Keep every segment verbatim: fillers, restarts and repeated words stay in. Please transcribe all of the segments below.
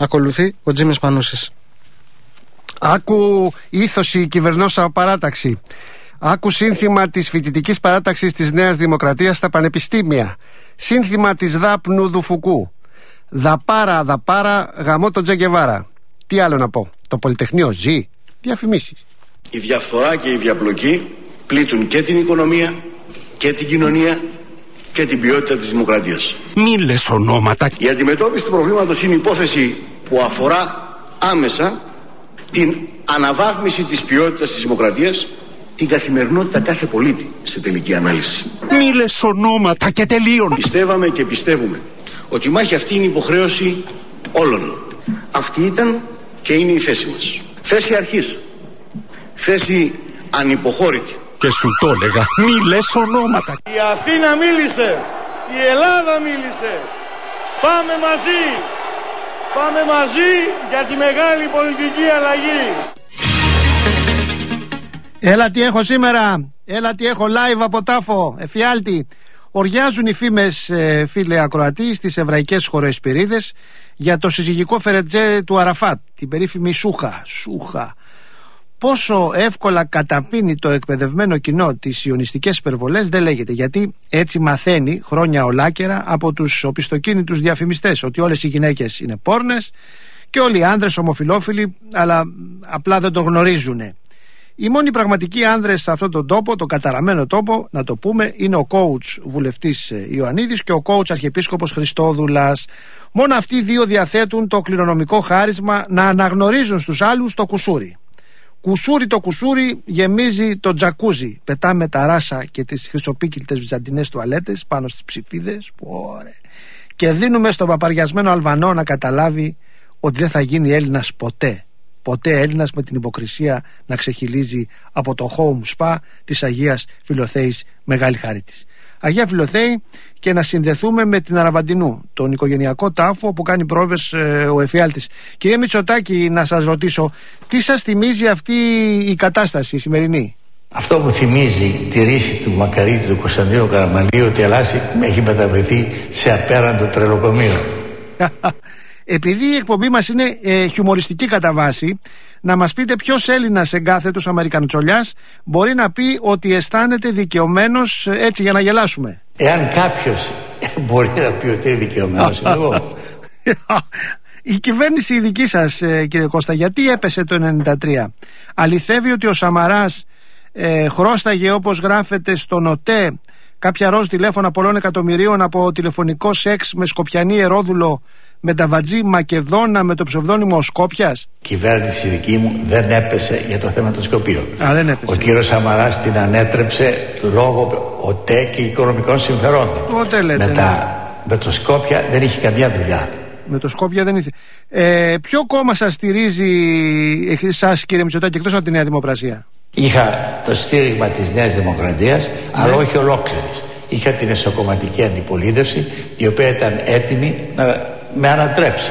Ακολουθεί ο Τζίμης Πανούσης. Άκου ήθωση κυβερνόσα παράταξη. Άκου σύνθημα της φοιτητικής παράταξης της Νέας Δημοκρατίας στα πανεπιστήμια. Σύνθημα της Δάπνου Δουφουκού. Δαπάρα, δαπάρα, γαμό τον Τζε Γκεβάρα. Τι άλλο να πω? Το Πολυτεχνείο ζει. Διαφημίσεις. Η διαφθορά και η διαπλοκή πλήττουν και την οικονομία και την κοινωνία και την ποιότητα της δημοκρατίας. Μη λες ονόματα. Η αντιμετώπιση του προβλήματος είναι υπόθεση που αφορά άμεσα την αναβάθμιση της ποιότητας της δημοκρατίας, την καθημερινότητα κάθε πολίτη σε τελική ανάλυση. Μη λες ονόματα και τελείων. Πιστεύαμε και πιστεύουμε ότι η μάχη αυτή είναι υποχρέωση όλων. Αυτή ήταν και είναι η θέση μας. Θέση αρχής. Θέση ανυποχώρητη. Και σου το έλεγα, μη λες ονόματα. Η Αθήνα μίλησε, η Ελλάδα μίλησε. Πάμε μαζί. Πάμε μαζί για τη μεγάλη πολιτική αλλαγή. Έλα τι έχω σήμερα. Έλα τι έχω live από τάφο. Εφιάλτη. Οριάζουν οι φήμες, ε, φίλε ακροατή, στις εβραϊκές χωροεσπυρίδες για το συζυγικό φερετζέ του Αραφάτ, την περίφημη Σούχα. Σούχα. Πόσο εύκολα καταπίνει το εκπαιδευμένο κοινό τις ιονιστικές υπερβολές δεν λέγεται, γιατί έτσι μαθαίνει χρόνια ολάκερα από τους οπισθοκίνητους διαφημιστές ότι όλες οι γυναίκες είναι πόρνες και όλοι οι άνδρες ομοφυλόφιλοι, αλλά απλά δεν το γνωρίζουνε. Οι μόνοι πραγματικοί άνδρες σε αυτόν τον τόπο, τον καταραμένο τόπο, να το πούμε, είναι ο coach βουλευτής Ιωαννίδης και ο coach αρχιεπίσκοπος Χριστόδουλας. Μόνο αυτοί οι δύο διαθέτουν το κληρονομικό χάρισμα να αναγνωρίζουν στους άλλους το κουσούρι. Κουσούρι το κουσούρι γεμίζει το τζακούζι. Πετάμε τα ράσα και τις χρυσοπίκυλτες βυζαντινές τουαλέτες πάνω στις ψηφίδες. Ωραία. Και δίνουμε στον παπαριασμένο Αλβανό να καταλάβει ότι δεν θα γίνει Έλληνας ποτέ. Ποτέ Έλληνας με την υποκρισία να ξεχυλίζει από το home spa της Αγίας Φιλοθέης Μεγάλη Χάριτης. Αγία Φιλοθέη, και να συνδεθούμε με την Αραβαντινού, τον οικογενειακό τάφο που κάνει πρόβες ε, ο εφιάλτης. Κύριε Μητσοτάκη, να σας ρωτήσω, τι σας θυμίζει αυτή η κατάσταση η σημερινή? Αυτό που θυμίζει τη ρίση του Μακαρίτη του Κωνσταντίνου Καραμαλίου, ότι η Ελλάδα έχει μεταβρεθεί σε απέραντο τρελοκομείο. Επειδή η εκπομπή μας είναι ε, χιουμοριστική κατά βάση, να μας πείτε ποιος Έλληνας εγκάθετος Αμερικανοτσολιάς μπορεί να πει ότι αισθάνεται δικαιωμένος, έτσι για να γελάσουμε? Εάν κάποιος μπορεί να πει ότι είναι δικαιωμένος, είμαι εγώ. Η κυβέρνηση η δική σας, κύριε Κώστα, γιατί έπεσε το ενενήντα τρία? Αληθεύει ότι ο Σαμαράς ε, χρώσταγε, όπως γράφεται στον ΟΤΕ, κάποια ροζ τηλέφωνα πολλών εκατομμυρίων από τηλεφωνικό σεξ με σκοπιανή ερόδουλο, με τα βατζή Μακεδόνα με το ψευδόνυμο Σκόπιας? Η κυβέρνηση δική μου δεν έπεσε για το θέμα των Σκοπίων. Α, δεν έπεσε. Ο κύριος Σαμαράς την ανέτρεψε λόγω ΟΤΕ και οικονομικών συμφερόντων. ΟΤΕ λέτε, με, τα, ναι. με το Σκόπια δεν είχε καμιά δουλειά. Με το Σκόπια δεν είχε. Ε, ποιο κόμμα σας στηρίζει εσάς, κύριε Μητσοτάκη, εκτός από τη Νέα Δημοκρασία? Είχα το στήριγμα της Νέας Δημοκρατίας, ναι, αλλά όχι ολόκληρης. Είχα την εσωκομματική αντιπολίτευση, η οποία ήταν έτοιμη να με ανατρέψει.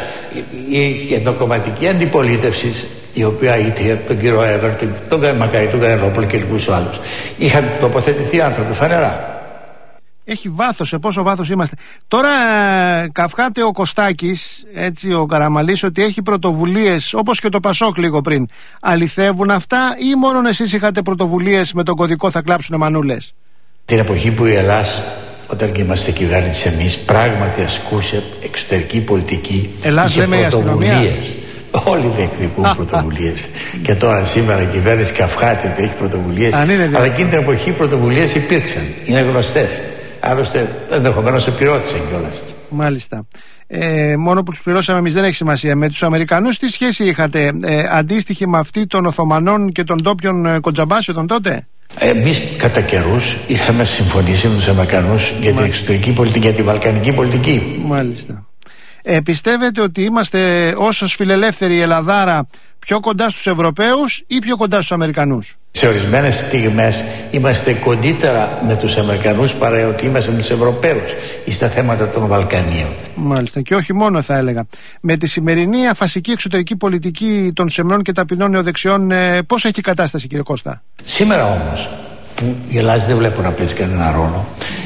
Η ενδοκομματική αντιπολίτευση, η οποία είχε τον κύριο Εύερ, τον, τον Μακαρί, τον Κανελόπουλο και λοιπούς άλλους, είχαν τοποθετηθεί άνθρωποι φανερά. Έχει βάθος, σε πόσο βάθος είμαστε. Τώρα καυχάται ο Κωστάκης, έτσι, ο Καραμαλής, ότι έχει πρωτοβουλίες, όπως και το Πασόκ λίγο πριν. Αληθεύουν αυτά ή μόνον εσείς είχατε πρωτοβουλίες με τον κωδικό θα κλάψουνε μανούλες? Την εποχή που η Ελλάδα, όταν είμαστε κυβέρνηση εμείς, πράγματι ασκούσε εξωτερική πολιτική. Ελλάς, λέμε, η αστυνομία. Όλοι διεκδικούν πρωτοβουλίες. Και τώρα σήμερα η κυβέρνηση καυχάται ότι έχει πρωτοβουλίες. Αλλά εκείνη την εποχή οι πρωτοβουλίες υπήρξαν. Είναι γνωστές. Άλλωστε ενδεχομένως επηρεώθησαν κιόλας. Μάλιστα. Ε, μόνο που τους πληρώσαμε εμείς δεν έχει σημασία. Με τους Αμερικανούς τι σχέση είχατε, ε, αντίστοιχη με αυτή των Οθωμανών και των ντόπιων ε, κοντζαμπάσιων τότε? Εμείς κατά καιρούς είχαμε συμφωνήσει με τους Αμερικανούς για την εξωτερική πολιτική, για την βαλκανική πολιτική. Μάλιστα. Ε, πιστεύετε ότι είμαστε όσος φιλελεύθεροι η Ελλαδάρα πιο κοντά στους Ευρωπαίους ή πιο κοντά στους Αμερικανούς? Σε ορισμένες στιγμές είμαστε κοντύτερα με τους Αμερικανούς παρά ότι είμαστε με τους Ευρωπαίους στα θέματα των Βαλκανίων. Μάλιστα, και όχι μόνο θα έλεγα. Με τη σημερινή αφασική εξωτερική πολιτική των σεμνών και ταπεινών νεοδεξιών, ε, πώς έχει η κατάσταση, κύριε Κώστα? Σήμερα όμως, που η Ελλάδα δεν βλέπω να παίζει κανένα ρόλο,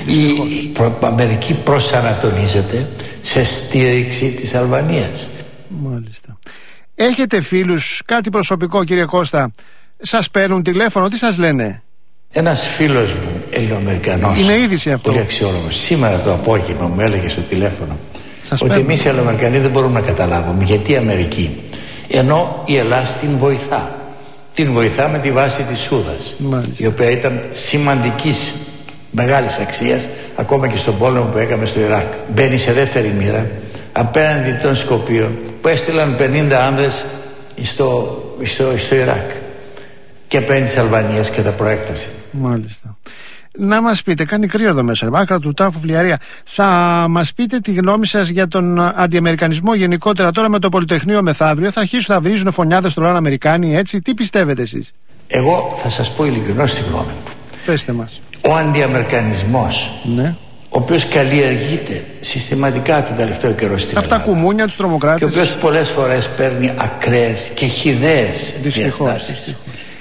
η προ- Αμερική προσανατολίζεται σε στήριξη της Αλβανίας. Μάλιστα. Μάλιστα. Έχετε φίλους, κάτι προσωπικό κύριε Κώστα, σας παίρνουν τηλέφωνο, τι σας λένε? Ένας φίλος μου, Ελληνοαμερικανός, είναι είδηση αυτό, πολύ αξιόλογος, σήμερα το απόγευμα μου έλεγε στο τηλέφωνο σας ότι παίρνουν. εμείς οι Ελληνοαμερικανοί δεν μπορούμε να καταλάβουμε γιατί η Αμερική, ενώ η Ελλάδα την βοηθά. Την βοηθά με τη βάση της Σούδας, Μάλιστα. η οποία ήταν σημαντικής μεγάλης αξίας ακόμα και στον πόλεμο που έκαμε στο Ιράκ. Μπαίνει σε δεύτερη μοίρα απέναντι των Σκοπίων που έστειλαν πενήντα άνδρες στο, στο, στο Ιράκ και απέναντι της Αλβανίας κατά προέκταση. Μάλιστα. Να μας πείτε, κάνει κρύο εδώ μέσα, άκρα του τάφου, φλιαρία. Θα μας πείτε τη γνώμη σας για τον αντιαμερικανισμό γενικότερα τώρα με το Πολυτεχνείο μεθαύριο. Θα αρχίσουν να βρίζουν φωνιάδες στο λαό Αμερικάνοι, έτσι. Τι πιστεύετε εσείς? Εγώ θα σας πω ειλικρινώς τη γνώμη μου. Πέστε μας. Ο αντιαμερικανισμός, Ναι. ο οποίος καλλιεργείται συστηματικά τον τελευταίο καιρό στην Αυτά Ελλάδα κουμούνια, τους τρομοκράτες. και ο οποίος πολλές φορές παίρνει ακραίες και χυδαίες Δυστυχώς, διαστάσεις. δυστυχώς.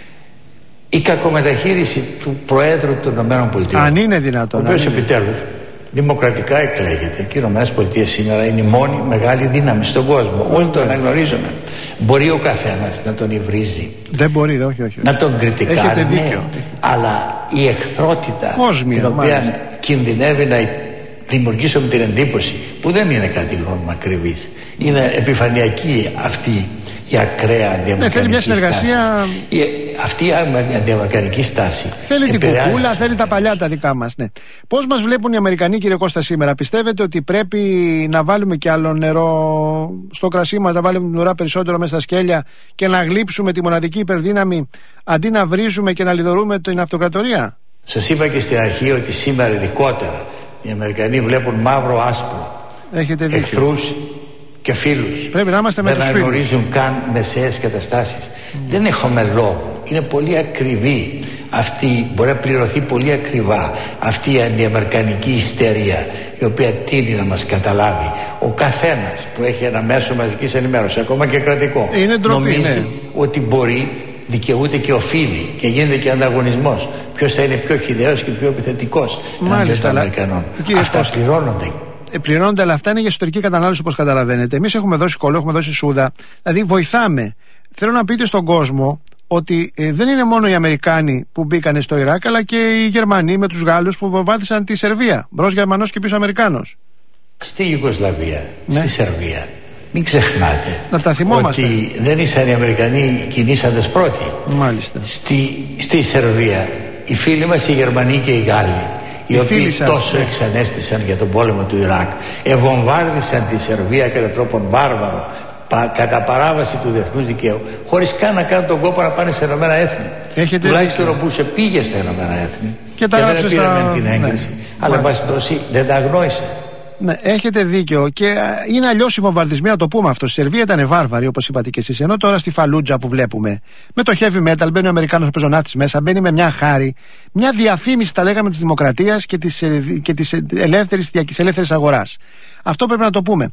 Η κακομεταχείριση του Προέδρου των ΗΠΑ, Αν είναι δυνατόν. ο οποίος αν είναι. επιτέλους δημοκρατικά εκλέγεται, και οι ΗΠΑ σήμερα είναι η μόνη μεγάλη δύναμη στον κόσμο. Όλοι το αναγνωρίζουμε. Μπορεί ο καθένας να τον υβρίζει, Δεν μπορεί, δε, όχι, όχι. να τον κριτικάρει, Έχετε ναι, δίκιο. αλλά η εχθρότητα Κόσμια, την οποία μάλιστα. κινδυνεύει να δημιουργήσουμε την εντύπωση, που δεν είναι κάτι γνώμη μου ακριβής, είναι επιφανειακή αυτή η ακραία αντιαμερικανική Ναι, θέλει μια συνεργασία. στάση. Η, αυτή η αντιαμερικανική στάση Θέλει την επηρεάζει κουκούλα, τους θέλει τα παλιά τα δικά μας. Ναι. Πώς μας βλέπουν οι Αμερικανοί, κύριε Κώστα, σήμερα? Πιστεύετε ότι πρέπει να βάλουμε κι άλλο νερό στο κρασί μας, να βάλουμε την ουρά περισσότερο μέσα στα σκέλια και να γλύψουμε τη μοναδική υπερδύναμη αντί να βρίζουμε και να λιδωρούμε την αυτοκρατορία? Σας είπα και στην αρχή ότι σήμερα ειδικότερα οι Αμερικανοί βλέπουν μαύρο άσπρο, Έχετε δίκιο. εχθρούς και φίλους. Πρέπει να είμαστε με δεν τους φίλους. αναγνωρίζουν καν μεσαίες καταστάσεις. Mm. Δεν έχουμε λόγο. Είναι πολύ ακριβή αυτή, μπορεί να πληρωθεί πολύ ακριβά αυτή η αντιαμερικανική ιστερία, η οποία τείνει να μας καταλάβει. Ο καθένας που έχει ένα μέσο μαζικής ενημέρωσης, ακόμα και κρατικό, είναι ντροπή, νομίζει ναι. ότι μπορεί, δικαιούται και οφείλει και γίνεται και ανταγωνισμός. Ποιος θα είναι πιο χυδαίος και πιο επιθετικός εναντίον των Αμερικανών. Αυτά Κώστα, πληρώνονται. Ε, πληρώνονται, αλλά αυτά είναι για εσωτερική κατανάλωση, όπως καταλαβαίνετε. Εμείς έχουμε δώσει κόλλο, έχουμε δώσει σούδα. Δηλαδή βοηθάμε. Θέλω να πείτε στον κόσμο ότι ε, δεν είναι μόνο οι Αμερικάνοι που μπήκανε στο Ιράκ, αλλά και οι Γερμανοί με τους Γάλλους που βομβάρδισαν τη Σερβία. Μπρος Γερμανός και πίσω Αμερικάνος. Στη Ιουγκοσλαβία, ναι. στη Σερβία, μην ξεχνάτε να τα θυμόμαστε. ότι δεν ήσαν οι Αμερικανοί κινήσαντες πρώτοι. Μάλιστα. Στη, στη Σερβία οι φίλοι μας οι Γερμανοί και οι Γάλλοι, οι, οι οποίοι σας, τόσο εξανέστησαν για τον πόλεμο του Ιράκ, ευομβάρδισαν τη Σερβία κατά τρόπον βάρβαρο, πα, κατά παράβαση του διεθνούς δικαίου, χωρίς καν να κάνουν τον κόπο να πάνε σε Ηνωμένα Έθνη. Έχετε τουλάχιστον ο Μπούς πήγε στα Ηνωμένα Έθνη και, και δεν πήρε στα... την έγκριση, ναι. αλλά εν πάση περιπτώσει δεν τα αγνόησε. Ναι, έχετε δίκιο. Και είναι αλλιώς οι βομβαρδισμοί, να το πούμε αυτό. Στη Σερβία ήταν βάρβαροι, όπως είπατε και εσείς. Ενώ τώρα στη Φαλούτζα που βλέπουμε, με το heavy metal, μπαίνει ο Αμερικάνος πεζοναύτης μέσα, μπαίνει με μια χάρη, μια διαφήμιση, τα λέγαμε, της δημοκρατίας και της, και της ελεύθερης, της ελεύθερης αγοράς. Αυτό πρέπει να το πούμε.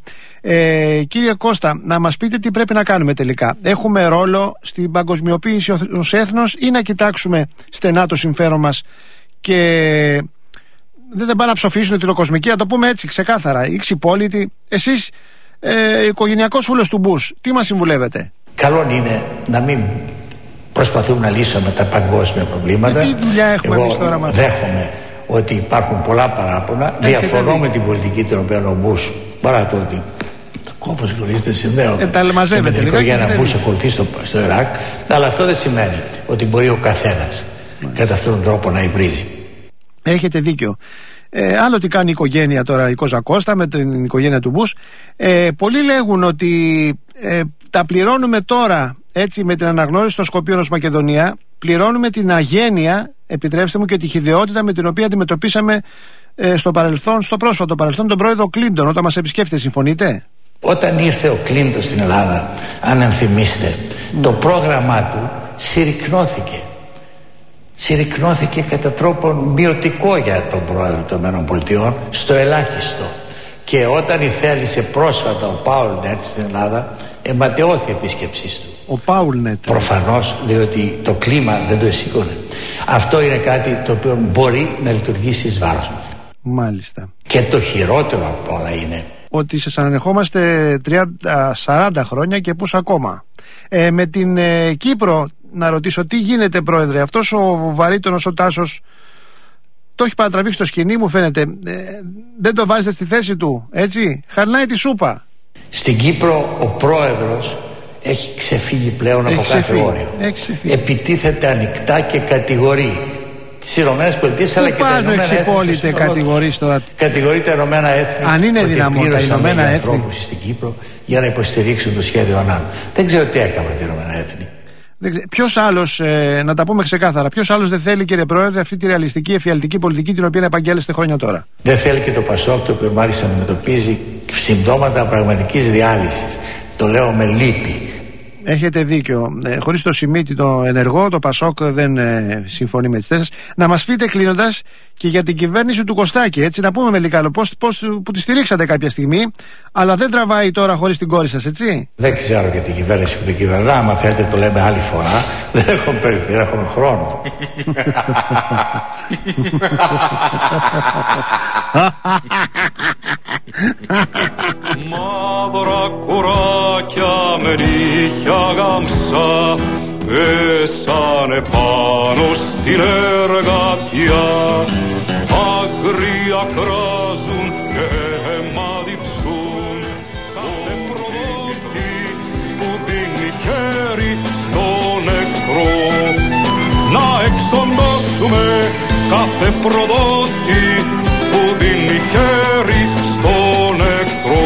Ε, κύριε Κώστα, να μας πείτε τι πρέπει να κάνουμε τελικά. Έχουμε ρόλο στην παγκοσμιοποίηση ως έθνος ή να κοιτάξουμε στενά το συμφέρον μας και δεν θα πάνε να ψοφήσουν την ολοκοσμική, να το πούμε έτσι ξεκάθαρα. Οι ξυπόλοιτοι, εσείς ε, οικογενειακός φίλος του Μπούς, τι μας συμβουλεύετε? Καλό είναι να μην προσπαθούμε να λύσουμε τα παγκόσμια προβλήματα. Ε, τι δουλειά έχουμε Εγώ εμείς τώρα μας? δέχομαι ότι υπάρχουν πολλά παράπονα. Διαφωνώ με την πολιτική την οποία ο Μπούς, παρά το ότι όπως γνωρίζετε συνδέονται ε, τα με την οικογένεια Μπούς ακολουθεί στο, στο Ιράκ, αλλά αυτό δεν σημαίνει ότι μπορεί ο καθένας κατά αυτόν τον τρόπο να υβρίζει. Έχετε δίκιο. Ε, άλλο τι κάνει η οικογένεια τώρα, η Κόζα Κώστα με την οικογένεια του Μπούς. Ε, πολλοί λέγουν ότι ε, τα πληρώνουμε τώρα, έτσι, με την αναγνώριση των Σκοπίων ως Μακεδονία. Πληρώνουμε την αγένεια, επιτρέψτε μου, και τη χυδαιότητα με την οποία αντιμετωπίσαμε ε, στο παρελθόν, στο πρόσφατο παρελθόν, τον πρόεδρο Κλίντον όταν μας επισκέφτεται. Συμφωνείτε? Όταν ήρθε ο Κλίντον στην Ελλάδα, αν ενθυμίστε, mm. το πρόγραμμά του συρρυκνώθηκε. Συρρυκνώθηκε κατά τρόπον μειωτικό για τον πρόεδρο των ΗΠΑ, στο ελάχιστο. Και όταν ηθέλησε πρόσφατα ο Πάουλνετ στην Ελλάδα, εμπατεώθη η επίσκεψή του. Ο Πάουλνετ. Προφανώς, διότι το κλίμα δεν το εσήκωνε. Αυτό είναι κάτι το οποίο μπορεί να λειτουργήσει εις βάρος μας. Μάλιστα. Και το χειρότερο από όλα είναι ότι σας ανερχόμαστε τριάντα σαράντα χρόνια και πώς ακόμα. Ε, με την ε, Κύπρο να ρωτήσω τι γίνεται, πρόεδρε. Αυτός ο βαρύτονος ο Τάσος το έχει παρατραβήξει το σκηνή, μου φαίνεται. Ε, δεν το βάζετε στη θέση του, έτσι. Χαρνάει τη σούπα. Στην Κύπρο ο πρόεδρος έχει ξεφύγει πλέον έχει από ξεφύγει. κάθε όριο. Επιτίθεται ανοιχτά και κατηγορεί τις Ηνωμένες Πολιτείες αλλά και τα Ηνωμένα Έθνη. Κατηγορείς τώρα. Κατηγορεί τα Ηνωμένα Έθνη. Αν είναι δυνατόν τα Ηνωμένα Έθνη στην Κύπρο για να υποστηρίξουν το σχέδιο Ανάν. Δεν ξέρω τι έκαμε τα Ηνωμένα Έθνη. Ποιος άλλος, ε, να τα πούμε ξεκάθαρα, ποιος άλλος δεν θέλει, κύριε Πρόεδρε, αυτή τη ρεαλιστική, εφιαλτική πολιτική την οποία επαγγέλλεστε χρόνια τώρα? Δεν θέλει και το Πασόκ, το οποίο μάλιστα αντιμετωπίζει συμπτώματα πραγματικής διάλυσης. Το λέω με λύπη. Έχετε δίκιο. Ε, χωρίς το Σιμίτη το ενεργό, το Πασόκ δεν ε, συμφωνεί με τις θέσεις. Να μας πείτε κλείνοντας και για την κυβέρνηση του Κωστάκη, έτσι, να πούμε με λιγάλο πώς, πώς, που τη στηρίξατε κάποια στιγμή, αλλά δεν τραβάει τώρα χωρίς την κόρη σας, έτσι. Δεν ξέρω για την κυβέρνηση που την κυβερνά. Άμα θέλετε το λέμε άλλη φορά. Δεν έχουμε περίπτωση, δεν έχουμε χρόνο. Μαύρα κουράκια με νύχια γάμψα πέσανε πάνω στην εργατιά. Άγρια κράζουν και αίμα διψούν. Κάθε προδότη που δίνει χέρι στον εχθρό. Να εξοντώσουμε κάθε προδότη που δίνει χέρι στον εχθρό.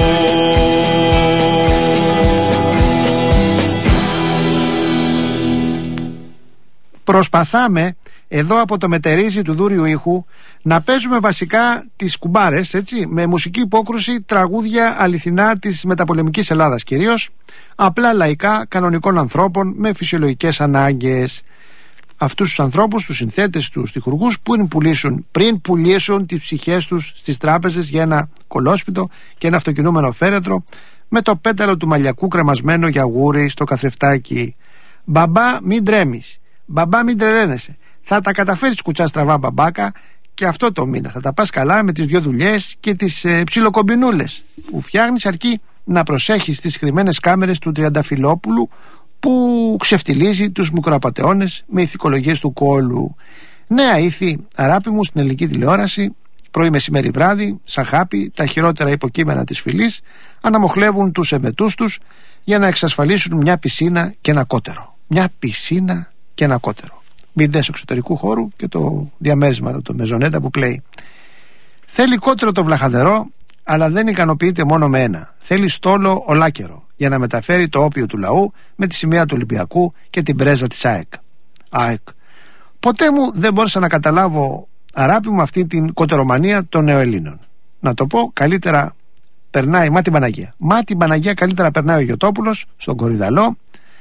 Προσπαθάμε εδώ από το μετερίζει του Δούριου ήχου να παίζουμε βασικά τις κουμπάρες, έτσι, με μουσική υπόκρουση, τραγούδια αληθινά της μεταπολεμικής Ελλάδας κυρίως, απλά λαϊκά κανονικών ανθρώπων με φυσιολογικές ανάγκες. Αυτούς τους ανθρώπους, τους συνθέτες, τους στιχουργούς που πουλήσουν, πριν πουλήσουν τις ψυχές τους στις τράπεζες για ένα κολόσπιτο και ένα αυτοκινούμενο φέρετρο με το πέταλο του μαλλιακού κρεμασμένο γιαγούρι στο καθρεφτάκι. Μπαμπά, μην τρέμεις. Μπαμπά, μην τρελαίνεσαι. Θα τα καταφέρεις κουτσά στραβά, μπαμπάκα, και αυτό το μήνα θα τα πας καλά με τις δυο δουλειές και τις ε, ψιλοκομπινούλες που φτιάχνεις, αρκεί να προσέχεις τις κρυμμένες κάμερες του Τριανταφυλόπουλου που ξεφτιλίζει τους μικροαπατεώνες με ηθικολογίες του κόλου. Νέα ήθη, αράπη μου, στην ελληνική τηλεόραση, πρωί, μεσημέρι, βράδυ, σαν χάπι, τα χειρότερα υποκείμενα της φυλής αναμοχλεύουν τους εμετούς τους για να εξασφαλίσουν μια πισίνα και ένα κότερο. Μια πισίνα και ένα κότερο. Μπιντές εξωτερικού χώρου και το διαμέρισμα, το μεζονέτα που πλέει. Θέλει κότερο το βλαχαδερό, αλλά δεν ικανοποιείται μόνο με ένα. Θέλει στόλο ολάκερο για να μεταφέρει το όπιο του λαού με τη σημαία του Ολυμπιακού και την πρέζα της ΑΕΚ. ΑΕΚ. Ποτέ μου δεν μπόρεσα να καταλάβω, αράπη μου, αυτή την κοτερομανία των νεοελλήνων. Να το πω, καλύτερα περνάει, μα την Παναγία. Μα την Παναγία καλύτερα περνάει ο Γιωτόπουλος στον Κορυδαλό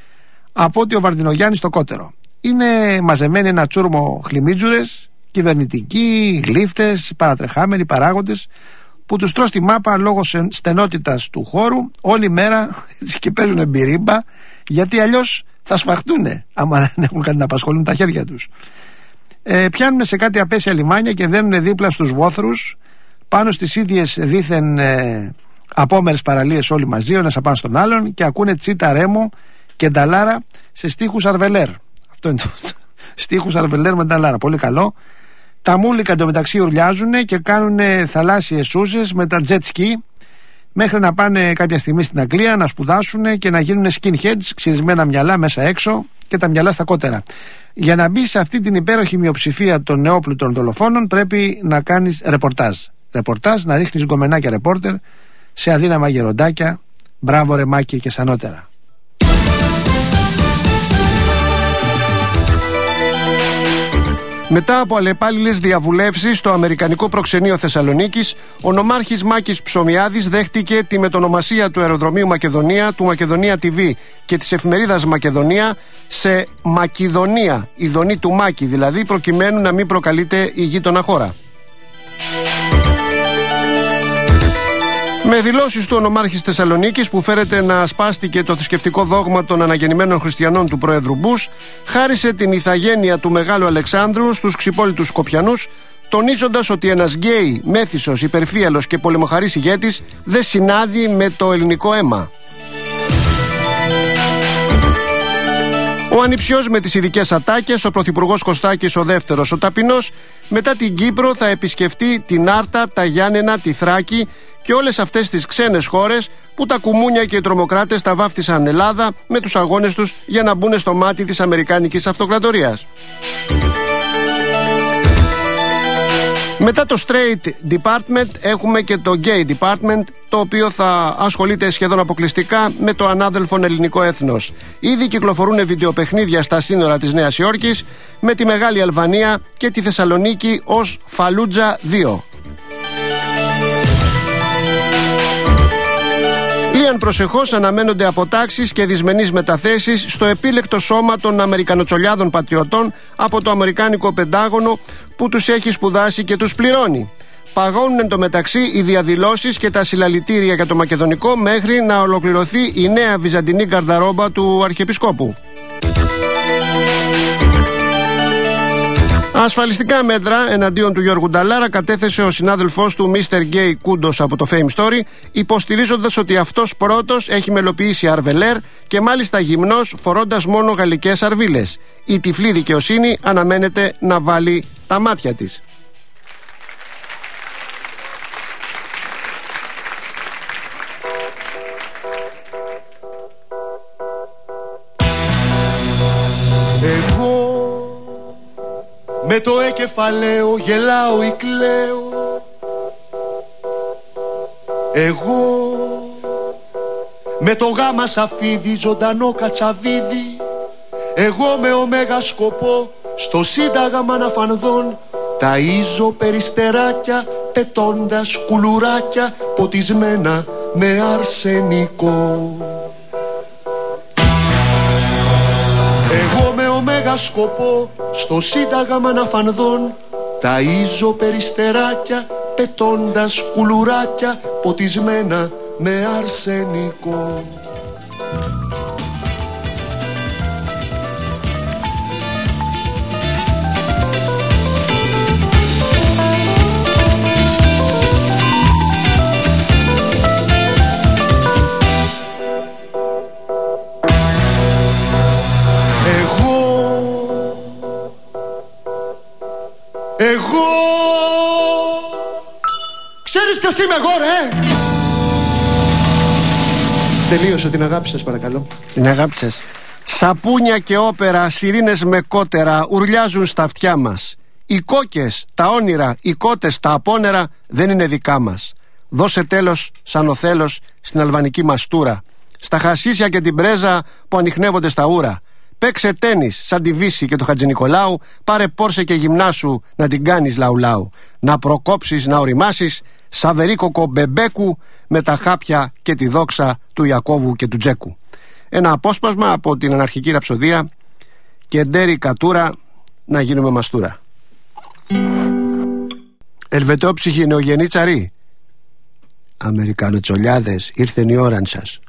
από ότι ο Βαρδινογιάννης στο κότερο. Είναι μαζεμένοι ένα τσούρμο χλιμίτζουρες, κυβερνητικοί, γλύφτες, παρατρεχάμενοι παράγοντες που τους τρως τη μάπα λόγω στενότητας του χώρου όλη μέρα και παίζουν μπυρίμπα, γιατί αλλιώς θα σφαχτούνε άμα δεν έχουν κάτι να απασχολούν τα χέρια τους. Ε, πιάνουν σε κάτι απέσια λιμάνια και δένουν δίπλα στους βόθρους πάνω στις ίδιες δήθεν ε, απόμερες παραλίες όλοι μαζί, ο ένας απάνω στον άλλον, και ακούνε τσίτα ρέμο και νταλάρα σε στίχους αρβελέρ. Αυτό είναι το στίχους αρβελέρ με νταλάρα, πολύ καλό. Τα μούλικα εντωμεταξύ ουρλιάζουν και κάνουν θαλάσσιες σούζες με τα jet ski μέχρι να πάνε κάποια στιγμή στην Αγγλία να σπουδάσουν και να γίνουν skinheads, ξυρισμένα μυαλά μέσα έξω και τα μυαλά στα κότερα. Για να μπει σε αυτή την υπέροχη μειοψηφία των νεόπλουτων δολοφόνων πρέπει να κάνεις ρεπορτάζ. Ρεπορτάζ, να ρίχνεις γκομενάκια ρεπόρτερ σε αδύναμα γεροντάκια. Μπράβο ρε Μάκη και σανότερα. Μετά από αλλεπάλληλες διαβουλεύσεις στο αμερικανικό προξενείο Θεσσαλονίκης, ο νομάρχης Μάκης Ψωμιάδης δέχτηκε τη μετονομασία του αεροδρομίου Μακεδονία, του Μακεδονία τι βι και της εφημερίδας Μακεδονία σε Μακεδονία, η δονή του Μάκη, δηλαδή, προκειμένου να μην προκαλείται η γείτονα χώρα. Με δηλώσεις του ο νομάρχης Θεσσαλονίκης, που φέρεται να ασπάστηκε το θρησκευτικό δόγμα των αναγεννημένων χριστιανών του Πρόεδρου Μπούς, χάρισε την ηθαγένεια του Μεγάλου Αλεξάνδρου στους ξυπόλυτους Σκοπιανούς, τονίζοντας ότι ένας γκέι, μέθυσος, υπερφύαλος και πολεμοχαρής ηγέτης δεν συνάδει με το ελληνικό αίμα. Ο ανιψιός με τις ειδικές ατάκες, ο πρωθυπουργός Κωστάκης ο δεύτερος, ο ταπεινός, μετά την Κύπρο θα επισκεφτεί την Άρτα, τα Γιάννενα, τη Θράκη και όλες αυτές τις ξένες χώρες που τα κουμούνια και οι τρομοκράτες τα βάφτισαν Ελλάδα με τους αγώνες τους για να μπουν στο μάτι της Αμερικάνικης Αυτοκρατορίας. Μετά το Straight Department έχουμε και το Gay Department, το οποίο θα ασχολείται σχεδόν αποκλειστικά με το ανάδελφον ελληνικό έθνος. Ήδη κυκλοφορούν βιντεοπαιχνίδια στα σύνορα της Νέας Υόρκης με τη Μεγάλη Αλβανία και τη Θεσσαλονίκη ως Φαλούτζα δύο. Λίαν προσεχώς αναμένονται αποτάξεις και δυσμενείς μεταθέσεις στο επίλεκτο σώμα των Αμερικανοτσολιάδων πατριωτών από το Αμερικάνικο Πεντάγωνο που τους έχει σπουδάσει και τους πληρώνει. Παγώνουν εν τω μεταξύ οι διαδηλώσεις και τα συλλαλητήρια για το μακεδονικό μέχρι να ολοκληρωθεί η νέα βυζαντινή γκαρδαρόμπα του Αρχιεπισκόπου. Ασφαλιστικά μέτρα εναντίον του Γιώργου Νταλάρα κατέθεσε ο συνάδελφός του μίστερ Γκέι Κούντος από το Fame Story, υποστηρίζοντας ότι αυτός πρώτος έχει μελοποιήσει αρβελέρ και μάλιστα γυμνός, φορώντας μόνο γαλλικές αρβίλες. Η τυφλή δικαιοσύνη αναμένεται να βάλει τα μάτια της. Με το εκεφαλαίο γελάω ή κλαίω. Εγώ με το γάμα σαφίδι ζωντανό κατσαβίδι. Εγώ με ωμέγα σκοπό στο σύνταγμα να φανδών. Ταΐζω περιστεράκια πετώντας κουλουράκια ποτισμένα με αρσενικό. Εγώ με ωμέγα σκοπό στο σύνταγμα να φανδών. Ταΐζω περιστεράκια πετώντας κουλουράκια ποτισμένα με αρσενικό. Εγώ ξέρεις ποιος είμαι εγώ, ρε? Τελείωσε την αγάπη σας, παρακαλώ. Την αγάπη σας. Σαπούνια και όπερα, σιρήνες με κότερα ουρλιάζουν στα αυτιά μας. Οι κόκκες, τα όνειρα, οι κότες, τα απόνερα δεν είναι δικά μας. Δώσε τέλος σαν ο θέλος στην αλβανική μαστούρα, στα χασίσια και την πρέζα που ανιχνεύονται στα ούρα. Παίξε τένις σαν τη Βύση και το Χατζηνικολάου. Πάρε πόρσε και γυμνάσου να την κάνεις λαουλάου. Να προκόψεις, να οριμάσεις σαβερίκοκο μπεμπέκου με τα χάπια και τη δόξα του Ιακώβου και του Τζέκου. Ένα απόσπασμα από την αναρχική ραψοδία και ντέρι κατούρα να γίνουμε μαστούρα. Ελβετόψυχοι νεογενή τσαρί. Αμερικανοτσολιάδες, ήρθε η ώρα σας.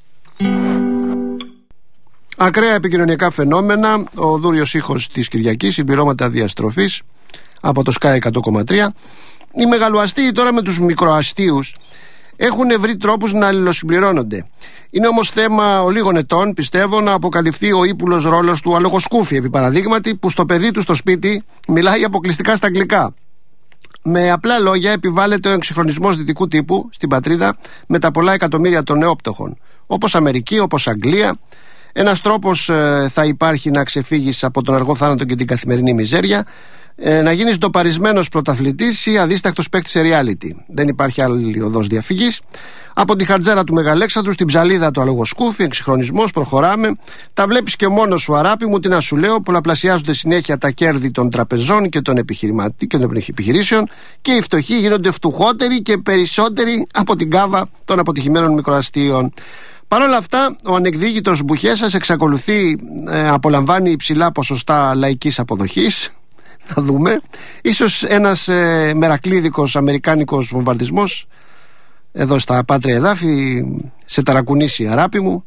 Ακραία επικοινωνιακά φαινόμενα. Ο δούριος ήχος της Κυριακής, συμπληρώματα διαστροφής από το Sky εκατό κόμμα τρία. Οι μεγαλοαστίοι τώρα με τους μικροαστίους έχουν βρει τρόπους να αλληλοσυμπληρώνονται. Είναι όμως θέμα ολίγων ετών, πιστεύω, να αποκαλυφθεί ο ύπουλος ρόλος του αλογοσκούφη, επί παραδείγματι, που στο παιδί του στο σπίτι μιλάει αποκλειστικά στα αγγλικά. Με απλά λόγια, επιβάλλεται ο εξυγχρονισμός δυτικού τύπου στην πατρίδα με τα πολλά εκατομμύρια των νεόπτωχων, όπως Αμερική, όπως Αγγλία. Ένας τρόπος ε, θα υπάρχει να ξεφύγεις από τον αργό θάνατο και την καθημερινή μιζέρια, ε, να γίνεις ντοπαρισμένος πρωταθλητής ή αδίστακτος παίκτης σε reality. Δεν υπάρχει άλλη οδός διαφυγής. Από τη χατζέρα του Μεγαλέξανδρου στην ψαλίδα του αλογοσκούφι, εξυγχρονισμός, προχωράμε. Τα βλέπεις και μόνος σου, αράπη μου, τι να σου λέω. Πολλαπλασιάζονται συνέχεια τα κέρδη των τραπεζών και των επιχειρήσεων και οι φτωχοί γίνονται φτουχότεροι και περισσότεροι από την κάβα των αποτυχημένων μικροαστίων. Παρ' όλα αυτά, ο ανεκδίκητος Μπουχέσας εξακολουθεί ε, απολαμβάνει υψηλά ποσοστά λαϊκής αποδοχής. Να δούμε. Ίσως ένας ε, μερακλίδικος αμερικάνικος βομβαρδισμός εδώ στα πάτρια εδάφη σε ταρακουνήσει, αράπη μου.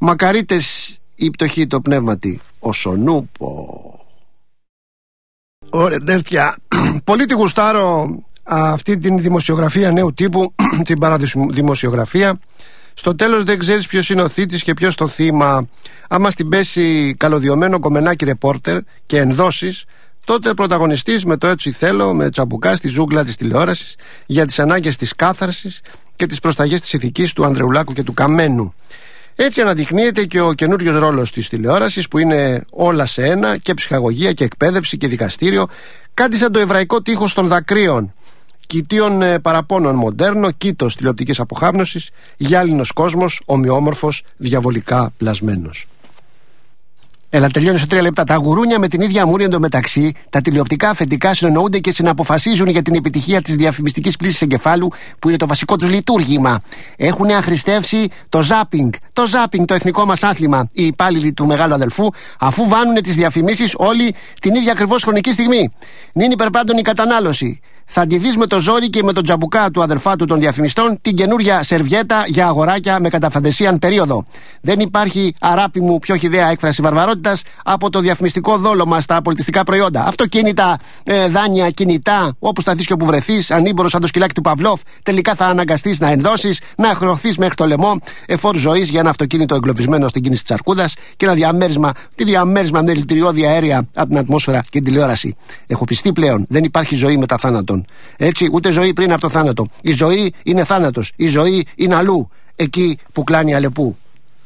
Μακαρίτες η πτωχή το πνεύματι, ο Σονούπο. Ωραία, τέτοια. Πολύ τη γουστάρω αυτή την δημοσιογραφία νέου τύπου, την παραδημοσιογραφία. Στο τέλος δεν ξέρεις ποιος είναι ο θήτης και ποιος το θύμα. Άμα στην πέσει καλωδιωμένο κομμενάκι ρεπόρτερ και ενδόσεις, τότε πρωταγωνιστής με το έτσι θέλω, με τσαμπουκά στη ζούγκλα της τηλεόρασης για τις ανάγκες της κάθαρσης και τις προσταγές της ηθικής του Ανδρεουλάκου και του Καμένου. Έτσι αναδεικνύεται και ο καινούριος ρόλος της τηλεόρασης, που είναι όλα σε ένα, και ψυχαγωγία και εκπαίδευση και δικαστήριο, κάτι σαν το εβραϊκό τείχος των δακρύων. Κοιτίων ε, παραπώνων μοντέρνο, κήτος τηλεοπτικής αποχάπνωσης, γυάλινος κόσμος, ομοιόμορφος, διαβολικά πλασμένος. Έλα, τελειώνει σε τρία λεπτά. Τα γουρούνια με την ίδια μούρη εντωμεταξύ, τα τηλεοπτικά αφεντικά συνεννοούνται και συναποφασίζουν για την επιτυχία της διαφημιστικής πλήσης εγκεφάλου, που είναι το βασικό τους λειτουργήμα. Έχουν αχρηστεύσει το ζάπινγκ. Το ζάπινγκ, το εθνικό μας άθλημα. Οι υπάλληλοι του μεγάλου αδελφού, αφού βάνουν τις διαφημίσεις όλοι την ίδια ακριβώς χρονική στιγμή. Νυν υπερπάντων η κατανάλωση. Θα αντιδείς με το ζόρι και με τον τζαμπουκά του αδελφάτου των διαφημιστών την καινούρια σερβιέτα για αγοράκια με καταφαντεσίαν περίοδο. Δεν υπάρχει, αράπη μου, πιο χυδαία έκφραση βαρβαρότητας από το διαφημιστικό δόλωμα στα πολιτιστικά προϊόντα. Αυτοκίνητα, ε, δάνεια, κινητά, όπου σταθείς και όπου βρεθείς, ανήμπορος σαν το σκυλάκι του Παυλόφ, τελικά θα αναγκαστείς να ενδώσεις, να χρεωθείς μέχρι το λαιμό εφόρου ζωής για ένα αυτοκίνητο εγκλωβισμένο στην κίνηση της αρκούδας και ένα διαμέρισμα, τη διαμέρισμα με δηλητηριώδη αέρια από την ατμόσφαιρα και την τηλεόραση. Έχω πιστεί πλέον, δεν υπάρχει ζωή μετά θάνατον. Έτσι, ούτε ζωή πριν από το θάνατο. Η ζωή είναι θάνατος. Η ζωή είναι αλλού, εκεί που κλάνει Αλεπού.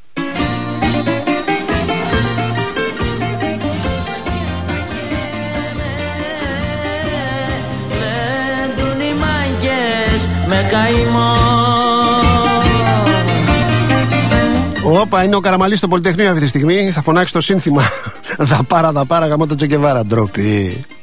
Με καημό. Όπα, είναι ο Καραμαλής στο Πολυτεχνείο αυτή τη στιγμή. Θα φωνάξει το σύνθημα. Δα πάρα, δα πάρα, γαμώ το Τσεκεβάρα. Ντροπή.